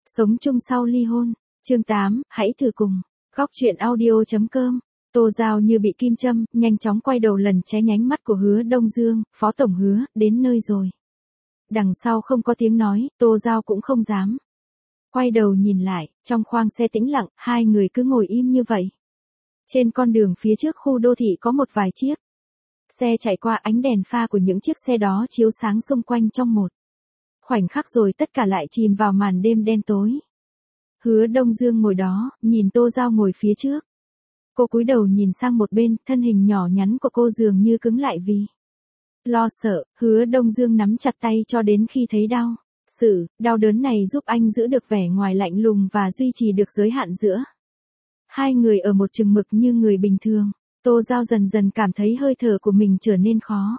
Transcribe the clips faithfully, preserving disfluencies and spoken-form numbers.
Sống chung sau ly hôn. Chương tám, hãy thử cùng. Góc truyện audio.com. Tô Giao như bị kim châm, nhanh chóng quay đầu lần tránh ánh mắt của Hứa Đông Dương, Phó Tổng Hứa, đến nơi rồi. Đằng sau không có tiếng nói, Tô Giao cũng không dám. Quay đầu nhìn lại, trong khoang xe tĩnh lặng, hai người cứ ngồi im như vậy. Trên con đường phía trước khu đô thị có một vài chiếc xe chạy qua, ánh đèn pha của những chiếc xe đó chiếu sáng xung quanh trong một khoảnh khắc rồi tất cả lại chìm vào màn đêm đen tối. Hứa Đông Dương ngồi đó, nhìn Tô Giao ngồi phía trước. Cô cúi đầu nhìn sang một bên, thân hình nhỏ nhắn của cô dường như cứng lại vì lo sợ. Hứa Đông Dương nắm chặt tay cho đến khi thấy đau. Sự đau đớn này giúp anh giữ được vẻ ngoài lạnh lùng và duy trì được giới hạn giữa hai người ở một chừng mực như người bình thường. Tô Giao dần dần cảm thấy hơi thở của mình trở nên khó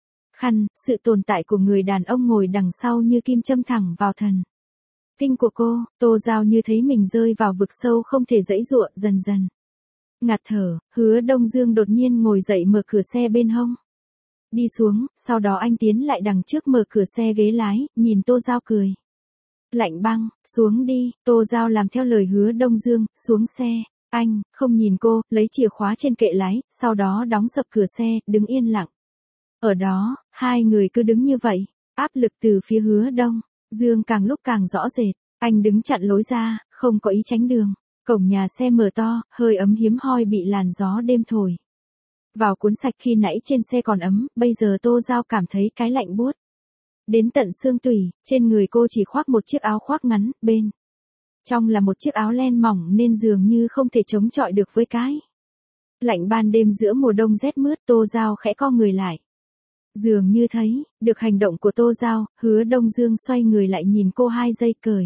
khăn, sự tồn tại của người đàn ông ngồi đằng sau như kim châm thẳng vào thần kinh của cô. Tô Giao như thấy mình rơi vào vực sâu không thể giãy giụa, dần dần ngạt thở. Hứa Đông Dương đột nhiên ngồi dậy, mở cửa xe bên hông đi xuống, sau đó anh tiến lại đằng trước mở cửa xe ghế lái, nhìn Tô Giao cười lạnh băng, xuống đi. Tô Giao làm theo lời Hứa Đông Dương, xuống xe. Anh không nhìn cô, lấy chìa khóa trên kệ lái, sau đó đóng sập cửa xe, đứng yên lặng. Ở đó, hai người cứ đứng như vậy, áp lực từ phía Hứa Đông Dương càng lúc càng rõ rệt. Anh đứng chặn lối ra, không có ý tránh đường. Cổng nhà xe mở to, hơi ấm hiếm hoi bị làn gió đêm thổi vào cuốn sạch. Khi nãy trên xe còn ấm, bây giờ Tô Giao cảm thấy cái lạnh buốt đến tận xương tủy. Trên người cô chỉ khoác một chiếc áo khoác ngắn, bên trong là một chiếc áo len mỏng nên dường như không thể chống chọi được với cái lạnh ban đêm giữa mùa đông rét mướt. Tô Giao khẽ co người lại. Dường như thấy được hành động của Tô Giao, Hứa Đông Dương xoay người lại nhìn cô hai giây, cởi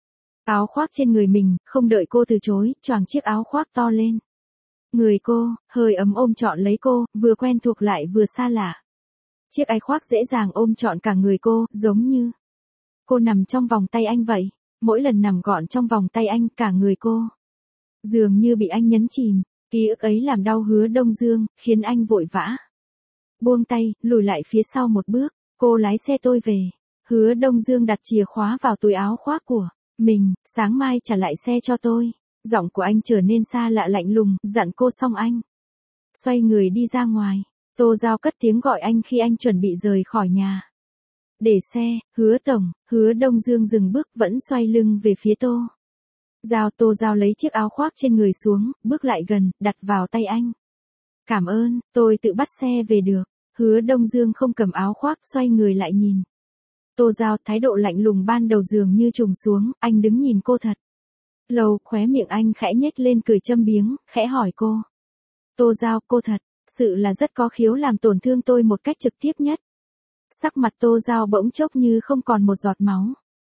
áo khoác trên người mình, không đợi cô từ chối, choàng chiếc áo khoác to lên người cô, hơi ấm ôm trọn lấy cô, vừa quen thuộc lại vừa xa lạ. Chiếc áo khoác dễ dàng ôm trọn cả người cô, giống như cô nằm trong vòng tay anh vậy. Mỗi lần nằm gọn trong vòng tay anh, cả người cô dường như bị anh nhấn chìm. Ký ức ấy làm đau Hứa Đông Dương, khiến anh vội vã buông tay, lùi lại phía sau một bước. Cô lái xe tôi về. Hứa Đông Dương đặt chìa khóa vào túi áo khoác của mình. Sáng mai trả lại xe cho tôi. Giọng của anh trở nên xa lạ lạnh lùng, dặn cô xong anh xoay người đi ra ngoài. Tô Giao cất tiếng gọi anh khi anh chuẩn bị rời khỏi nhà. Để xe. Hứa Tổng. Hứa Đông Dương dừng bước, vẫn xoay lưng về phía Tô Giao. Tô Giao lấy chiếc áo khoác trên người xuống, bước lại gần, đặt vào tay anh. Cảm ơn, tôi tự bắt xe về được. Hứa Đông Dương không cầm áo khoác, xoay người lại nhìn Tô Giao. Thái độ lạnh lùng ban đầu dường như trùng xuống. Anh đứng nhìn cô thật lâu, khóe miệng anh khẽ nhếch lên cười châm biếng, khẽ hỏi cô. Tô Giao, cô thật sự là rất có khiếu làm tổn thương tôi một cách trực tiếp nhất. Sắc mặt Tô Giao bỗng chốc như không còn một giọt máu.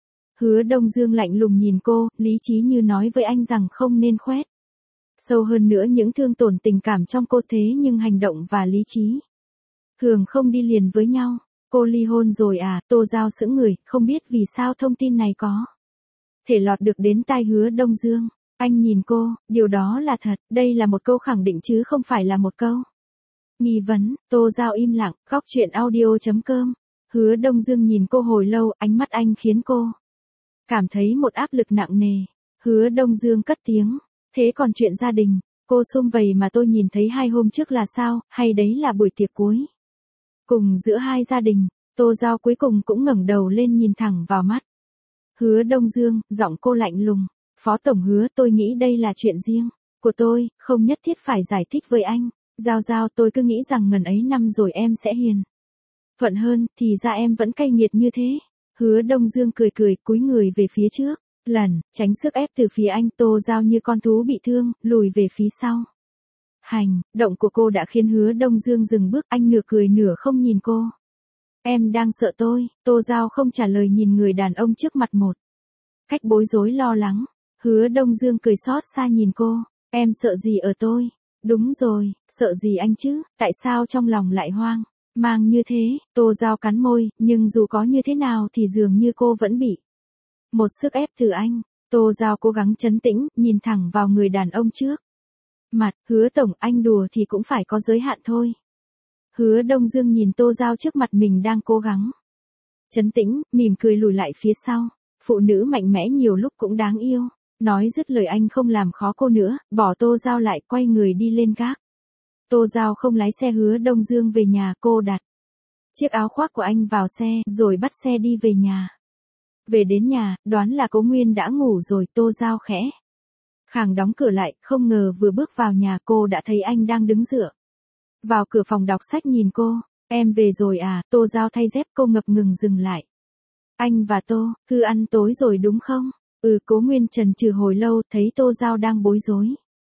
Hứa Đông Dương lạnh lùng nhìn cô, lý trí như nói với anh rằng không nên khoét sâu hơn nữa những thương tổn tình cảm trong cô. Thế nhưng hành động và lý trí thường không đi liền với nhau. Cô ly hôn rồi à? Tô Giao sững người, không biết vì sao thông tin này có thể lọt được đến tai Hứa Đông Dương. Anh nhìn cô, điều đó là thật. Đây là một câu khẳng định chứ không phải là một câu nghi vấn. Tô Giao im lặng. Góc truyện audio.com. Hứa Đông Dương nhìn cô hồi lâu, ánh mắt anh khiến cô cảm thấy một áp lực nặng nề. Hứa Đông Dương cất tiếng. Thế còn chuyện gia đình, cô sum vầy mà tôi nhìn thấy hai hôm trước là sao, hay đấy là buổi tiệc cuối cùng giữa hai gia đình? Tô Giao cuối cùng cũng ngẩng đầu lên nhìn thẳng vào mắt Hứa Đông Dương, giọng cô lạnh lùng. Phó Tổng Hứa, tôi nghĩ đây là chuyện riêng của tôi, không nhất thiết phải giải thích với anh. Giao Giao, tôi cứ nghĩ rằng ngần ấy năm rồi em sẽ hiền thuận hơn, thì ra em vẫn cay nghiệt như thế. Hứa Đông Dương cười cười, cúi người về phía trước, lần tránh sức ép từ phía anh. Tô Giao như con thú bị thương, lùi về phía sau. Hành động của cô đã khiến Hứa Đông Dương dừng bước. Anh nửa cười nửa không nhìn cô. Em đang sợ tôi? Tô Giao không trả lời, nhìn người đàn ông trước mặt một cách bối rối lo lắng. Hứa Đông Dương cười xót xa nhìn cô. Em sợ gì ở tôi? Đúng rồi, sợ gì anh chứ? Tại sao trong lòng lại hoang mang như thế? Tô Giao cắn môi, nhưng dù có như thế nào thì dường như cô vẫn bị một sức ép từ anh. Tô Giao cố gắng trấn tĩnh, nhìn thẳng vào người đàn ông trước mặt. Hứa Tổng, anh đùa thì cũng phải có giới hạn thôi. Hứa Đông Dương nhìn Tô Giao trước mặt mình đang cố gắng trấn tĩnh, mỉm cười lùi lại phía sau. Phụ nữ mạnh mẽ nhiều lúc cũng đáng yêu. Nói dứt lời anh không làm khó cô nữa, bỏ Tô Giao lại quay người đi lên gác. Tô Giao không lái xe Hứa Đông Dương về nhà, cô đặt chiếc áo khoác của anh vào xe, rồi bắt xe đi về nhà. Về đến nhà, đoán là Cố Nguyên đã ngủ rồi, Tô Giao khẽ khàng đóng cửa lại, không ngờ vừa bước vào nhà cô đã thấy anh đang đứng dựa vào cửa phòng đọc sách nhìn cô. Em về rồi à? Tô Giao thay dép, cô ngập ngừng dừng lại. Anh và Tô, cứ ăn tối rồi đúng không? Ừ, Cố Nguyên chần chừ hồi lâu, thấy Tô Giao đang bối rối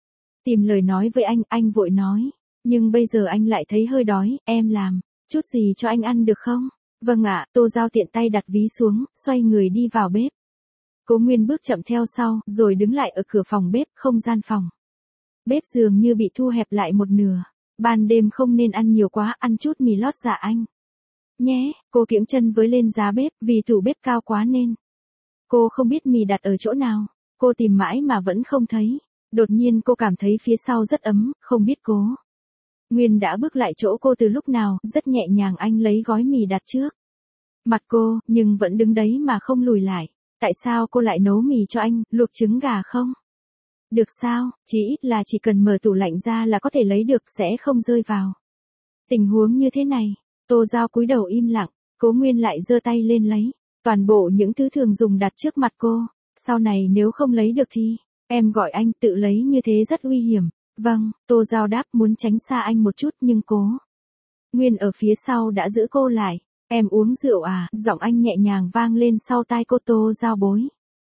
tìm lời nói với anh, anh vội nói. Nhưng bây giờ anh lại thấy hơi đói, em làm chút gì cho anh ăn được không? Vâng ạ, Tô Giao tiện tay đặt ví xuống, xoay người đi vào bếp. Cố Nguyên bước chậm theo sau, rồi đứng lại ở cửa phòng bếp, không gian phòng bếp dường như bị thu hẹp lại một nửa. Ban đêm không nên ăn nhiều quá, ăn chút mì lót dạ anh nhé. Cô kiễng chân với lên giá bếp, vì tủ bếp cao quá nên cô không biết mì đặt ở chỗ nào. Cô tìm mãi mà vẫn không thấy. Đột nhiên cô cảm thấy phía sau rất ấm, không biết Cố Nguyên đã bước lại chỗ cô từ lúc nào. Rất nhẹ nhàng anh lấy gói mì đặt trước mặt cô, nhưng vẫn đứng đấy mà không lùi lại. Tại sao cô lại nấu mì cho anh, luộc trứng gà không? Được sao, chỉ ít là chỉ cần mở tủ lạnh ra là có thể lấy được, sẽ không rơi vào tình huống như thế này. Tô Giao cúi đầu im lặng, Cố Nguyên lại giơ tay lên lấy toàn bộ những thứ thường dùng đặt trước mặt cô. Sau này nếu không lấy được thì em gọi anh, tự lấy như thế rất nguy hiểm. Vâng, Tô Giao đáp, muốn tránh xa anh một chút, nhưng Cố Nguyên ở phía sau đã giữ cô lại. Em uống rượu à? Giọng anh nhẹ nhàng vang lên sau tai cô. Tô Giao bối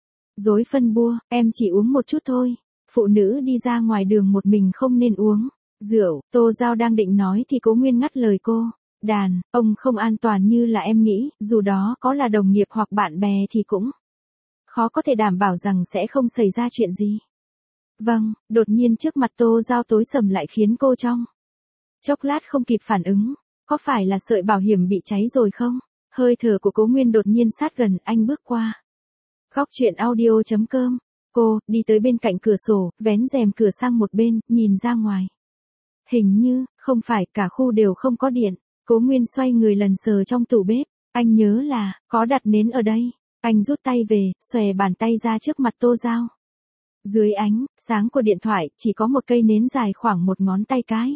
rối phân bua, em chỉ uống một chút thôi. Phụ nữ đi ra ngoài đường một mình không nên uống rượu. Tô Giao đang định nói thì Cố Nguyên ngắt lời cô. Đàn, ông không an toàn như là em nghĩ, dù đó có là đồng nghiệp hoặc bạn bè thì cũng khó có thể đảm bảo rằng sẽ không xảy ra chuyện gì. Vâng, đột nhiên trước mặt Tô Giao tối sầm lại khiến cô trong chốc lát không kịp phản ứng. Có phải là sợi bảo hiểm bị cháy rồi không? Hơi thở của Cố Nguyên đột nhiên sát gần, anh bước qua góc chuyện audio chấm com. Cô đi tới bên cạnh cửa sổ, vén rèm cửa sang một bên, nhìn ra ngoài. Hình như không phải cả khu đều không có điện. Cố Nguyên xoay người lần sờ trong tủ bếp, anh nhớ là có đặt nến ở đây. Anh rút tay về, xòe bàn tay ra trước mặt Tô Giao. Dưới ánh sáng của điện thoại, chỉ có một cây nến dài khoảng một ngón tay cái.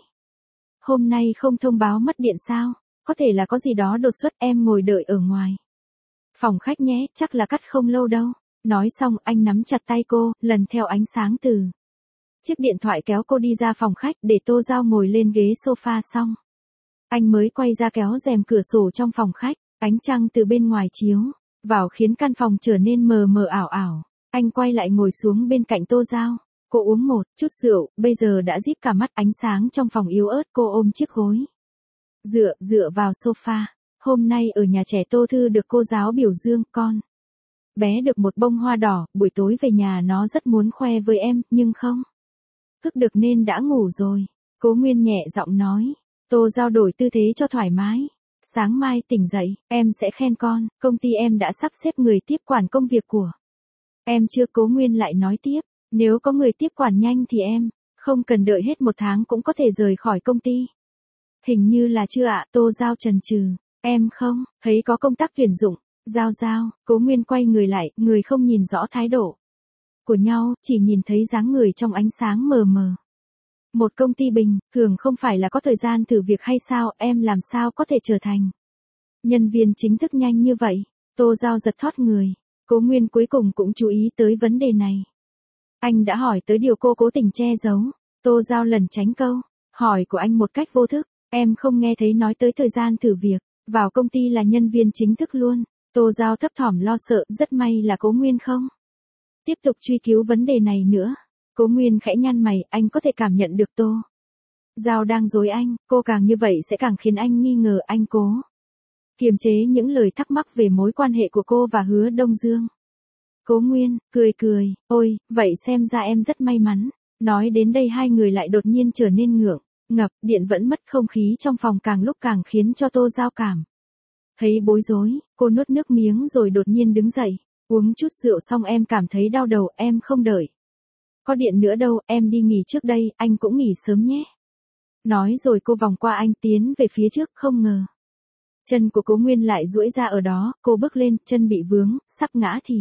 Hôm nay không thông báo mất điện sao? Có thể là có gì đó đột xuất, em ngồi đợi ở ngoài phòng khách nhé, chắc là cắt không lâu đâu. Nói xong anh nắm chặt tay cô, lần theo ánh sáng từ chiếc điện thoại kéo cô đi ra phòng khách, để Tô Giao ngồi lên ghế sofa xong. Anh mới quay ra kéo rèm cửa sổ trong phòng khách, ánh trăng từ bên ngoài chiếu vào khiến căn phòng trở nên mờ mờ ảo ảo. Anh quay lại ngồi xuống bên cạnh Tô Giao. Cô uống một chút rượu, bây giờ đã díp cả mắt, ánh sáng trong phòng yếu ớt, cô ôm chiếc gối dựa, dựa vào sofa. Hôm nay ở nhà trẻ Tô Thư được cô giáo biểu dương, con bé được một bông hoa đỏ, buổi tối về nhà nó rất muốn khoe với em, nhưng không thức được nên đã ngủ rồi. Cố Nguyên nhẹ giọng nói. Tô Giao đổi tư thế cho thoải mái. Sáng mai tỉnh dậy, em sẽ khen con, công ty em đã sắp xếp người tiếp quản công việc của em chưa? Cố Nguyên lại nói tiếp, nếu có người tiếp quản nhanh thì em không cần đợi hết một tháng cũng có thể rời khỏi công ty. Hình như là chưa ạ. Tô Giao chần chừ. Em không thấy có công tác tuyển dụng. Giao Giao, Cố Nguyên quay người lại, người không nhìn rõ thái độ của nhau, chỉ nhìn thấy dáng người trong ánh sáng mờ mờ. Một công ty bình thường không phải là có thời gian thử việc hay sao? Em làm sao có thể trở thành nhân viên chính thức nhanh như vậy? Tô Giao giật thót người. Cố Nguyên cuối cùng cũng chú ý tới vấn đề này. Anh đã hỏi tới điều cô cố tình che giấu. Tô Giao lẩn tránh câu hỏi của anh một cách vô thức. Em không nghe thấy nói tới thời gian thử việc, vào công ty là nhân viên chính thức luôn. Tô Giao thấp thỏm lo sợ, rất may là Cố Nguyên không tiếp tục truy cứu vấn đề này nữa. Cố Nguyên khẽ nhăn mày, anh có thể cảm nhận được Tô Giao đang dối anh, cô càng như vậy sẽ càng khiến anh nghi ngờ. Anh cố kiềm chế những lời thắc mắc về mối quan hệ của cô và Hứa Đông Dương. Cố Nguyên cười cười, ôi, vậy xem ra em rất may mắn. Nói đến đây hai người lại đột nhiên trở nên ngượng ngập, điện vẫn mất, không khí trong phòng càng lúc càng khiến cho Tô Giao cảm thấy bối rối. Cô nuốt nước miếng rồi đột nhiên đứng dậy. Uống chút rượu xong em cảm thấy đau đầu, em không đợi có điện nữa đâu, em đi nghỉ trước đây, anh cũng nghỉ sớm nhé. Nói rồi cô vòng qua anh tiến về phía trước, không ngờ Chân của Cố Nguyên lại duỗi ra ở đó, cô bước lên, chân bị vướng, sắp ngã thì.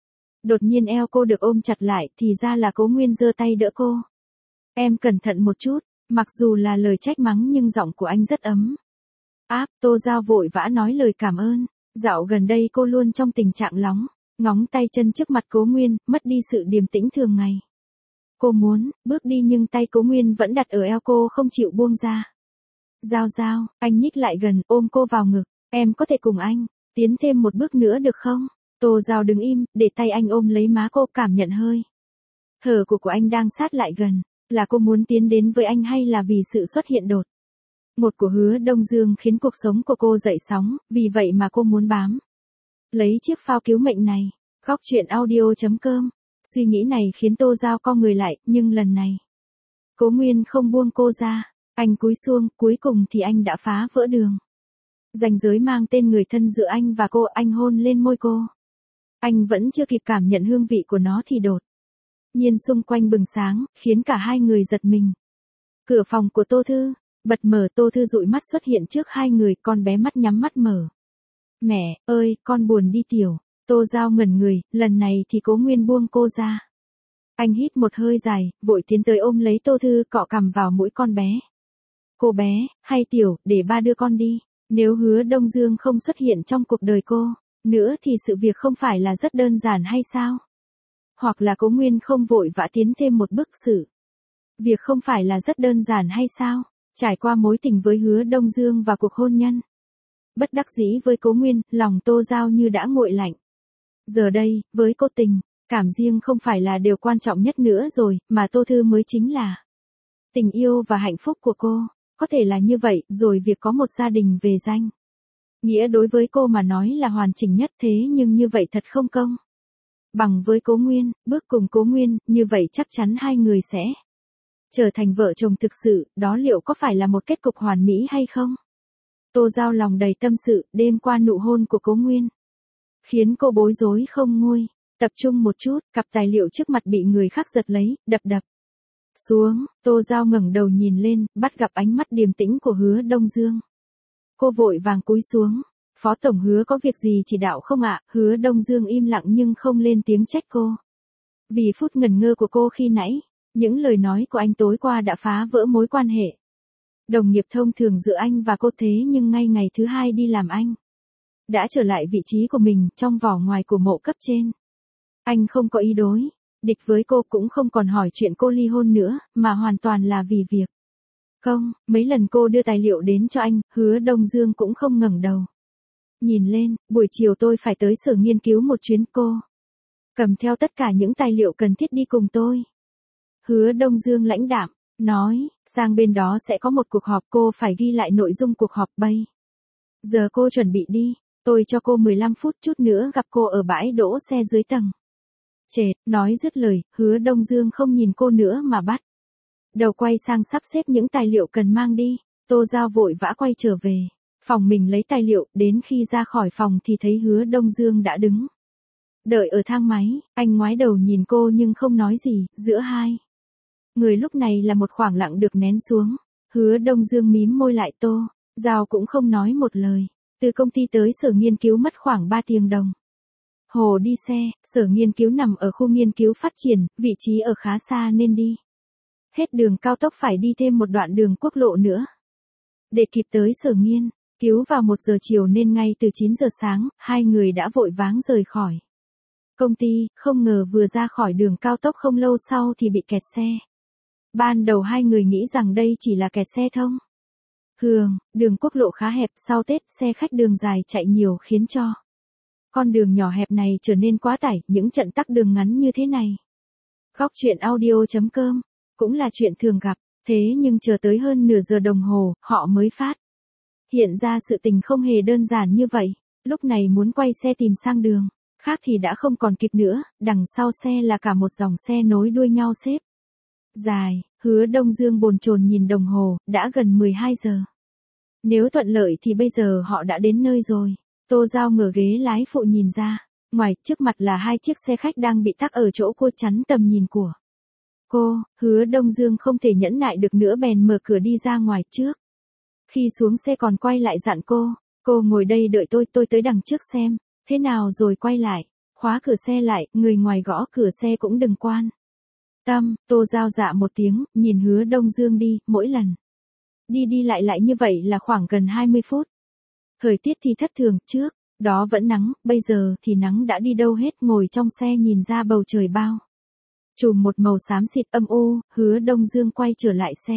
Đột nhiên eo cô được ôm chặt lại, thì ra là Cố Nguyên giơ tay đỡ cô. Em cẩn thận một chút, mặc dù là lời trách mắng nhưng giọng của anh rất ấm áp. Tô Giao vội vã nói lời cảm ơn. Dạo gần đây cô luôn trong tình trạng lóng, ngóng tay chân trước mặt Cố Nguyên, mất đi sự điềm tĩnh thường ngày. Cô muốn bước đi nhưng tay Cố Nguyên vẫn đặt ở eo cô không chịu buông ra. Giao Giao, anh nhích lại gần, ôm cô vào ngực. Em có thể cùng anh tiến thêm một bước nữa được không? Tô Giao đứng im, để tay anh ôm lấy má cô, cảm nhận hơi thở của của anh đang sát lại gần. Là cô muốn tiến đến với anh hay là vì sự xuất hiện đột một của Hứa Đông Dương khiến cuộc sống của cô dậy sóng, vì vậy mà cô muốn bám lấy chiếc phao cứu mệnh này. Góc truyện audio chấm com. Suy nghĩ này khiến Tô Giao co người lại, nhưng lần này Cố Nguyên không buông cô ra. Anh cúi xuống, cuối cùng thì anh đã phá vỡ đường ranh giới mang tên người thân giữa anh và cô. Anh hôn lên môi cô. Anh vẫn chưa kịp cảm nhận hương vị của nó thì đột nhiên xung quanh bừng sáng, khiến cả hai người giật mình. Cửa phòng của Tô Thư bật mở, Tô Thư dụi mắt xuất hiện trước hai người, con bé mắt nhắm mắt mở. Mẹ ơi, con buồn đi tiểu. Tô Giao ngẩn người, lần này thì Cố Nguyên buông cô ra. Anh hít một hơi dài, vội tiến tới ôm lấy Tô Thư, cọ cằm vào mũi con bé. Cô bé, hay tiểu, để ba đưa con đi. Nếu Hứa Đông Dương không xuất hiện trong cuộc đời cô nữa thì sự việc không phải là rất đơn giản hay sao? Hoặc là Cố Nguyên không vội vã tiến thêm một bước, sự việc không phải là rất đơn giản hay sao? Trải qua mối tình với Hứa Đông Dương và cuộc hôn nhân bất đắc dĩ với Cố Nguyên, lòng Tô Giao như đã nguội lạnh. Giờ đây, với cô tình cảm riêng không phải là điều quan trọng nhất nữa rồi, mà Tô Thư mới chính là tình yêu và hạnh phúc của cô. Có thể là như vậy, rồi việc có một gia đình về danh nghĩa đối với cô mà nói là hoàn chỉnh nhất, thế nhưng như vậy thật không công bằng với Cố Nguyên. Bước cùng Cố Nguyên, như vậy chắc chắn hai người sẽ trở thành vợ chồng thực sự, đó liệu có phải là một kết cục hoàn mỹ hay không? Tô Giao lòng đầy tâm sự, đêm qua nụ hôn của Cố Nguyên khiến cô bối rối không nguôi. Tập trung một chút, cặp tài liệu trước mặt bị người khác giật lấy, đập đập xuống. Tô Giao ngẩng đầu nhìn lên, bắt gặp ánh mắt điềm tĩnh của Hứa Đông Dương. Cô vội vàng cúi xuống. Phó Tổng Hứa có việc gì chỉ đạo không ạ? Hứa Đông Dương im lặng nhưng không lên tiếng trách cô. Vì phút ngần ngơ của cô khi nãy, những lời nói của anh tối qua đã phá vỡ mối quan hệ đồng nghiệp thông thường giữa anh và cô, thế nhưng ngay ngày thứ hai đi làm anh đã trở lại vị trí của mình trong vỏ ngoài của mộ cấp trên. Anh không có ý đối địch với cô, cũng không còn hỏi chuyện cô ly hôn nữa, mà hoàn toàn là vì việc không. Mấy lần cô đưa tài liệu đến cho anh, Hứa Đông Dương cũng không ngẩng đầu nhìn lên. Buổi chiều tôi phải tới sở nghiên cứu một chuyến, cô cầm theo tất cả những tài liệu cần thiết đi cùng tôi. Hứa Đông Dương lãnh đạm nói, sang bên đó sẽ có một cuộc họp, cô phải ghi lại nội dung cuộc họp. Bây giờ cô chuẩn bị đi, tôi cho cô mười lăm phút, chút nữa gặp cô ở bãi đỗ xe dưới tầng trệt. Nói dứt lời, Hứa Đông Dương không nhìn cô nữa mà bắt đầu quay sang sắp xếp những tài liệu cần mang đi. Tô Giao vội vã quay trở về phòng mình lấy tài liệu, đến khi ra khỏi phòng thì thấy Hứa Đông Dương đã đứng đợi ở thang máy. Anh ngoái đầu nhìn cô nhưng không nói gì, giữa hai người lúc này là một khoảng lặng được nén xuống. Hứa Đông Dương mím môi lại. Tô Giao cũng không nói một lời. Từ công ty tới sở nghiên cứu mất khoảng ba tiếng đồng hồ đi xe. Sở nghiên cứu nằm ở khu nghiên cứu phát triển, vị trí ở khá xa nên đi hết đường cao tốc phải đi thêm một đoạn đường quốc lộ nữa để kịp tới sở nghiên cứu vào một giờ chiều, nên ngay từ chín giờ sáng, hai người đã vội váng rời khỏi công ty. Không ngờ vừa ra khỏi đường cao tốc không lâu sau thì bị kẹt xe. Ban đầu hai người nghĩ rằng đây chỉ là kẹt xe thông thường, đường quốc lộ khá hẹp, sau Tết xe khách đường dài chạy nhiều khiến cho con đường nhỏ hẹp này trở nên quá tải. Những trận tắc đường ngắn như thế này, góc truyện audio chấm com, cũng là chuyện thường gặp. Thế nhưng chờ tới hơn nửa giờ đồng hồ, họ mới phát hiện ra sự tình không hề đơn giản như vậy. Lúc này muốn quay xe tìm sang đường khác thì đã không còn kịp nữa, đằng sau xe là cả một dòng xe nối đuôi nhau xếp dài. Hứa Đông Dương bồn chồn nhìn đồng hồ, đã gần mười hai giờ. Nếu thuận lợi thì bây giờ họ đã đến nơi rồi. Tô Giao ngửa ghế lái phụ nhìn ra, ngoài trước mặt là hai chiếc xe khách đang bị tắc ở chỗ cua chắn tầm nhìn của cô. Hứa Đông Dương không thể nhẫn nại được nữa bèn mở cửa đi ra ngoài trước. Khi xuống xe còn quay lại dặn cô, Cô ngồi đây đợi tôi, tôi tới đằng trước xem, thế nào rồi quay lại, khóa cửa xe lại, người ngoài gõ cửa xe cũng đừng quan. Tâm, Tô Giao dạ một tiếng, nhìn Hứa Đông Dương đi, mỗi lần. Đi đi lại lại như vậy là khoảng gần hai mươi phút. Thời tiết thì thất thường, trước, đó vẫn nắng, bây giờ thì nắng đã đi đâu hết, ngồi trong xe nhìn ra bầu trời bao. Trùm một màu xám xịt âm u, Hứa Đông Dương quay trở lại xe.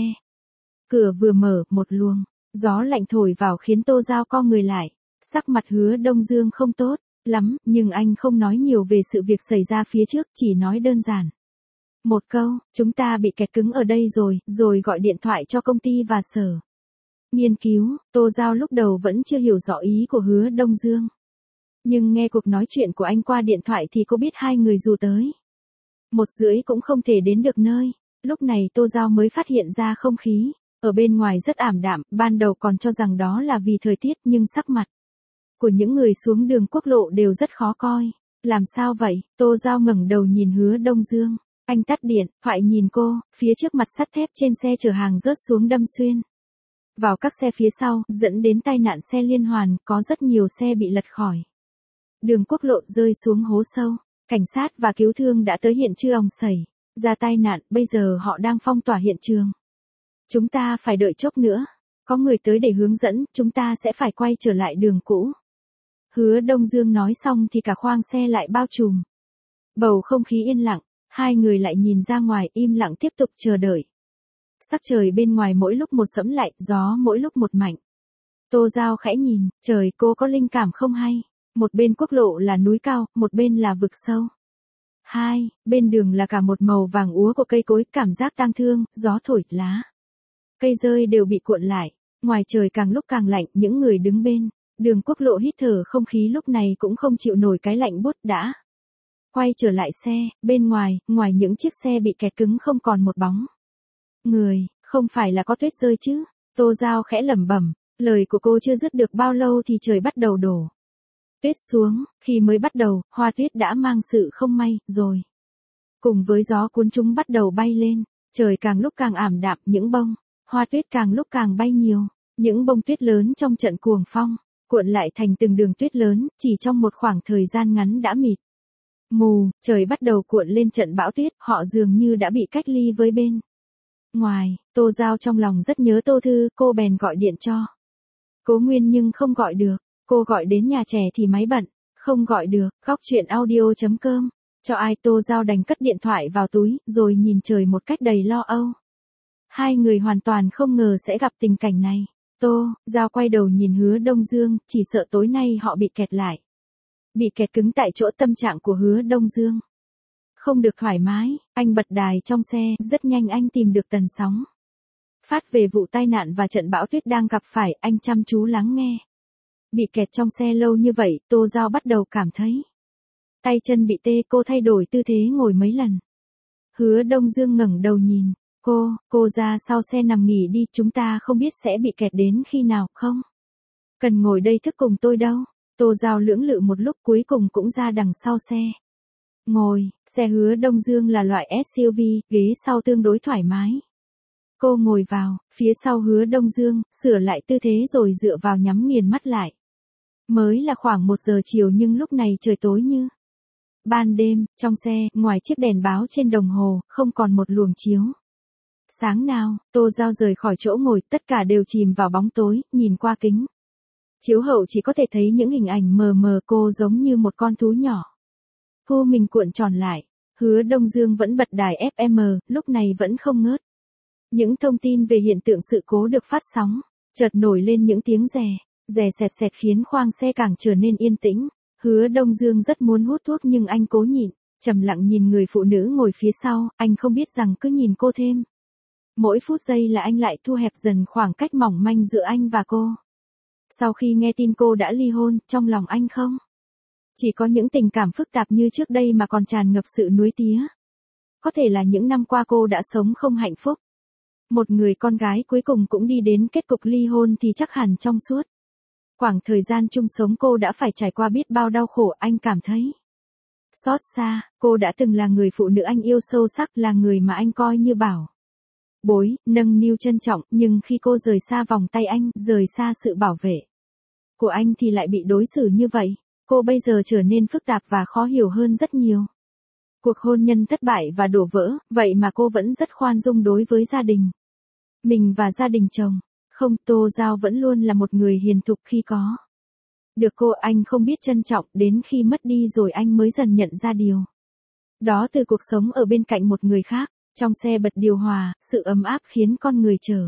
Cửa vừa mở, một luồng gió lạnh thổi vào khiến Tô Giao co người lại. Sắc mặt Hứa Đông Dương không tốt lắm, nhưng anh không nói nhiều về sự việc xảy ra phía trước, chỉ nói đơn giản. Một câu, chúng ta bị kẹt cứng ở đây rồi, rồi gọi điện thoại cho công ty và sở nghiên cứu. Tô Giao lúc đầu vẫn chưa hiểu rõ ý của Hứa Đông Dương. Nhưng nghe cuộc nói chuyện của anh qua điện thoại thì cô biết hai người dù tới một rưỡi cũng không thể đến được nơi. Lúc này Tô Giao mới phát hiện ra không khí ở bên ngoài rất ảm đạm, ban đầu còn cho rằng đó là vì thời tiết, nhưng sắc mặt của những người xuống đường quốc lộ đều rất khó coi. Làm sao vậy? Tô Giao ngẩng đầu nhìn Hứa Đông Dương. Anh tắt điện, thoại nhìn cô, phía trước mặt sắt thép trên xe chở hàng rớt xuống đâm xuyên vào các xe phía sau, dẫn đến tai nạn xe liên hoàn, có rất nhiều xe bị lật khỏi đường quốc lộ rơi xuống hố sâu. Cảnh sát và cứu thương đã tới hiện trường xảy ra tai nạn, bây giờ họ đang phong tỏa hiện trường. Chúng ta phải đợi chốc nữa, có người tới để hướng dẫn, chúng ta sẽ phải quay trở lại đường cũ. Hứa Đông Dương nói xong thì cả khoang xe lại bao trùm bầu không khí yên lặng, hai người lại nhìn ra ngoài im lặng tiếp tục chờ đợi. Sắc trời bên ngoài mỗi lúc một sẫm lại, gió mỗi lúc một mạnh. Tô Giao khẽ nhìn, trời, cô có linh cảm không hay. Một bên quốc lộ là núi cao, một bên là vực sâu. Hai, bên đường là cả một màu vàng úa của cây cối, cảm giác tang thương, gió thổi, lá cây rơi đều bị cuộn lại. Ngoài trời càng lúc càng lạnh, những người đứng bên đường quốc lộ hít thở không khí lúc này cũng không chịu nổi cái lạnh buốt đã. Quay trở lại xe, bên ngoài, ngoài những chiếc xe bị kẹt cứng không còn một bóng người, không phải là có tuyết rơi chứ? Tô Giao khẽ lẩm bẩm, lời của cô chưa dứt được bao lâu thì trời bắt đầu đổ tuyết xuống, khi mới bắt đầu, hoa tuyết đã mang sự không may rồi. Cùng với gió cuốn chúng bắt đầu bay lên, trời càng lúc càng ảm đạm, những bông hoa tuyết càng lúc càng bay nhiều, những bông tuyết lớn trong trận cuồng phong cuộn lại thành từng đường tuyết lớn, chỉ trong một khoảng thời gian ngắn đã mịt mù, trời bắt đầu cuộn lên trận bão tuyết, họ dường như đã bị cách ly với bên ngoài. Tô Giao trong lòng rất nhớ Tô Thư, cô bèn gọi điện cho Cố Nguyên nhưng không gọi được. Cô gọi đến nhà trẻ thì máy bận, không gọi được. Góc chuyện audio chấm com, cho ai? Tô Giao đành cất điện thoại vào túi, rồi nhìn trời một cách đầy lo âu. Hai người hoàn toàn không ngờ sẽ gặp tình cảnh này. Tô Giao quay đầu nhìn Hứa Đông Dương, chỉ sợ tối nay họ bị kẹt lại. Bị kẹt cứng tại chỗ. Tâm trạng của Hứa Đông Dương không được thoải mái, anh bật đài trong xe, rất nhanh anh tìm được tần sóng phát về vụ tai nạn và trận bão tuyết đang gặp phải, anh chăm chú lắng nghe. Bị kẹt trong xe lâu như vậy, Tô Giao bắt đầu cảm thấy tay chân bị tê, cô thay đổi tư thế ngồi mấy lần. Hứa Đông Dương ngẩng đầu nhìn cô, cô ra sau xe nằm nghỉ đi, chúng ta không biết sẽ bị kẹt đến khi nào, không cần ngồi đây thức cùng tôi đâu. Tô Giao lưỡng lự một lúc cuối cùng cũng ra đằng sau xe. Ngồi, xe Hứa Đông Dương là loại ét u vê, ghế sau tương đối thoải mái. Cô ngồi vào, phía sau Hứa Đông Dương, sửa lại tư thế rồi dựa vào nhắm nghiền mắt lại. Mới là khoảng một giờ chiều nhưng lúc này trời tối như ban đêm, trong xe, ngoài chiếc đèn báo trên đồng hồ, không còn một luồng chiếu sáng nào. Tô Giao rời khỏi chỗ ngồi, tất cả đều chìm vào bóng tối, nhìn qua kính chiếu hậu chỉ có thể thấy những hình ảnh mờ mờ, cô giống như một con thú nhỏ. Cô mình cuộn tròn lại. Hứa Đông Dương vẫn bật đài ép em, lúc này vẫn không ngớt. Những thông tin về hiện tượng sự cố được phát sóng, chợt nổi lên những tiếng rè, rè sẹt sẹt khiến khoang xe càng trở nên yên tĩnh. Hứa Đông Dương rất muốn hút thuốc nhưng anh cố nhịn, trầm lặng nhìn người phụ nữ ngồi phía sau, anh không biết rằng cứ nhìn cô thêm mỗi phút giây là anh lại thu hẹp dần khoảng cách mỏng manh giữa anh và cô. Sau khi nghe tin cô đã ly hôn, trong lòng anh không chỉ có những tình cảm phức tạp như trước đây mà còn tràn ngập sự nuối tía. Có thể là những năm qua cô đã sống không hạnh phúc. Một người con gái cuối cùng cũng đi đến kết cục ly hôn thì chắc hẳn trong suốt khoảng thời gian chung sống cô đã phải trải qua biết bao đau khổ. Anh cảm thấy xót xa, cô đã từng là người phụ nữ anh yêu sâu sắc, là người mà anh coi như bảo bối, nâng niu trân trọng, nhưng khi cô rời xa vòng tay anh, rời xa sự bảo vệ của anh thì lại bị đối xử như vậy. Cô bây giờ trở nên phức tạp và khó hiểu hơn rất nhiều. Cuộc hôn nhân thất bại và đổ vỡ, vậy mà cô vẫn rất khoan dung đối với gia đình mình và gia đình chồng. Không, Tô Giao vẫn luôn là một người hiền thục khi có được cô. Anh không biết trân trọng, đến khi mất đi rồi anh mới dần nhận ra điều đó từ cuộc sống ở bên cạnh một người khác. Trong xe bật điều hòa, sự ấm áp khiến con người trở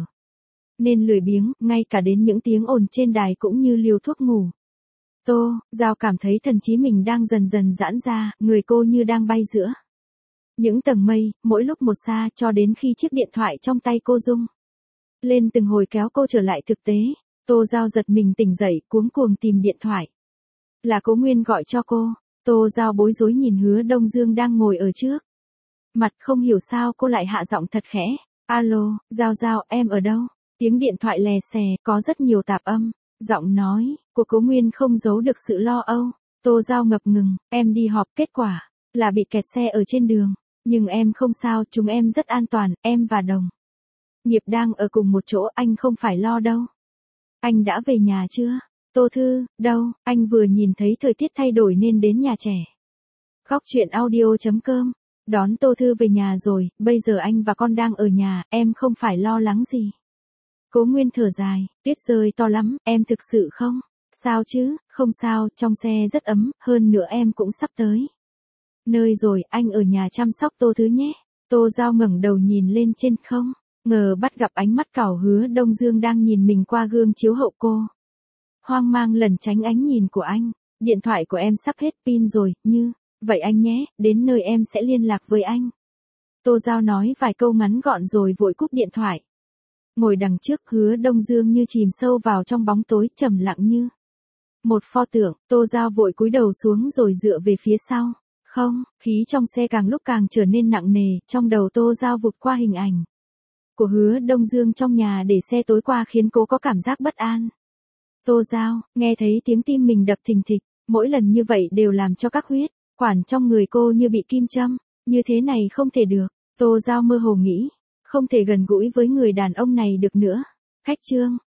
nên lười biếng, ngay cả đến những tiếng ồn trên đài cũng như liều thuốc ngủ. Tô Giao cảm thấy thần trí mình đang dần dần giãn ra, người cô như đang bay giữa những tầng mây, mỗi lúc một xa, cho đến khi chiếc điện thoại trong tay cô rung lên từng hồi kéo cô trở lại thực tế. Tô Giao giật mình tỉnh dậy, cuống cuồng tìm điện thoại. Là Cố Nguyên gọi cho cô. Tô Giao bối rối nhìn Hứa Đông Dương đang ngồi ở trước mặt, không hiểu sao cô lại hạ giọng thật khẽ. Alo, Giao Giao, em ở đâu? Tiếng điện thoại lè xè, có rất nhiều tạp âm. Giọng nói của Cố Nguyên không giấu được sự lo âu. Tô Giao ngập ngừng, em đi họp, kết quả là bị kẹt xe ở trên đường. Nhưng em không sao, chúng em rất an toàn, em và đồng nghiệp đang ở cùng một chỗ, anh không phải lo đâu. Anh đã về nhà chưa? Tô Thư, đâu? Anh vừa nhìn thấy thời tiết thay đổi nên đến nhà trẻ. Góc chuyện audio chấm com đón Tô Thư về nhà rồi, bây giờ anh và con đang ở nhà, em không phải lo lắng gì. Cố Nguyên thở dài, tuyết rơi to lắm, em thực sự không sao chứ? Không sao, trong xe rất ấm, hơn nữa em cũng sắp tới nơi rồi, anh ở nhà chăm sóc Tô Thư nhé. Tô Giao ngẩng đầu nhìn lên trên, không ngờ bắt gặp ánh mắt cảo Hứa Đông Dương đang nhìn mình qua gương chiếu hậu. Cô hoang mang lẩn tránh ánh nhìn của anh. Điện thoại của em sắp hết pin rồi, như vậy anh nhé, đến nơi em sẽ liên lạc với anh. Tô Giao nói vài câu ngắn gọn rồi vội cúp điện thoại. Ngồi đằng trước, Hứa Đông Dương như chìm sâu vào trong bóng tối, trầm lặng như một pho tượng. Tô Giao vội cúi đầu xuống rồi dựa về phía sau. Không, khí trong xe càng lúc càng trở nên nặng nề, trong đầu Tô Giao vụt qua hình ảnh của Hứa Đông Dương trong nhà để xe tối qua khiến cô có cảm giác bất an. Tô Giao, nghe thấy tiếng tim mình đập thình thịch, mỗi lần như vậy đều làm cho các huyết quản trong người cô như bị kim châm. Như thế này không thể được. Tô Giao mơ hồ nghĩ, không thể gần gũi với người đàn ông này được nữa. Khách trương.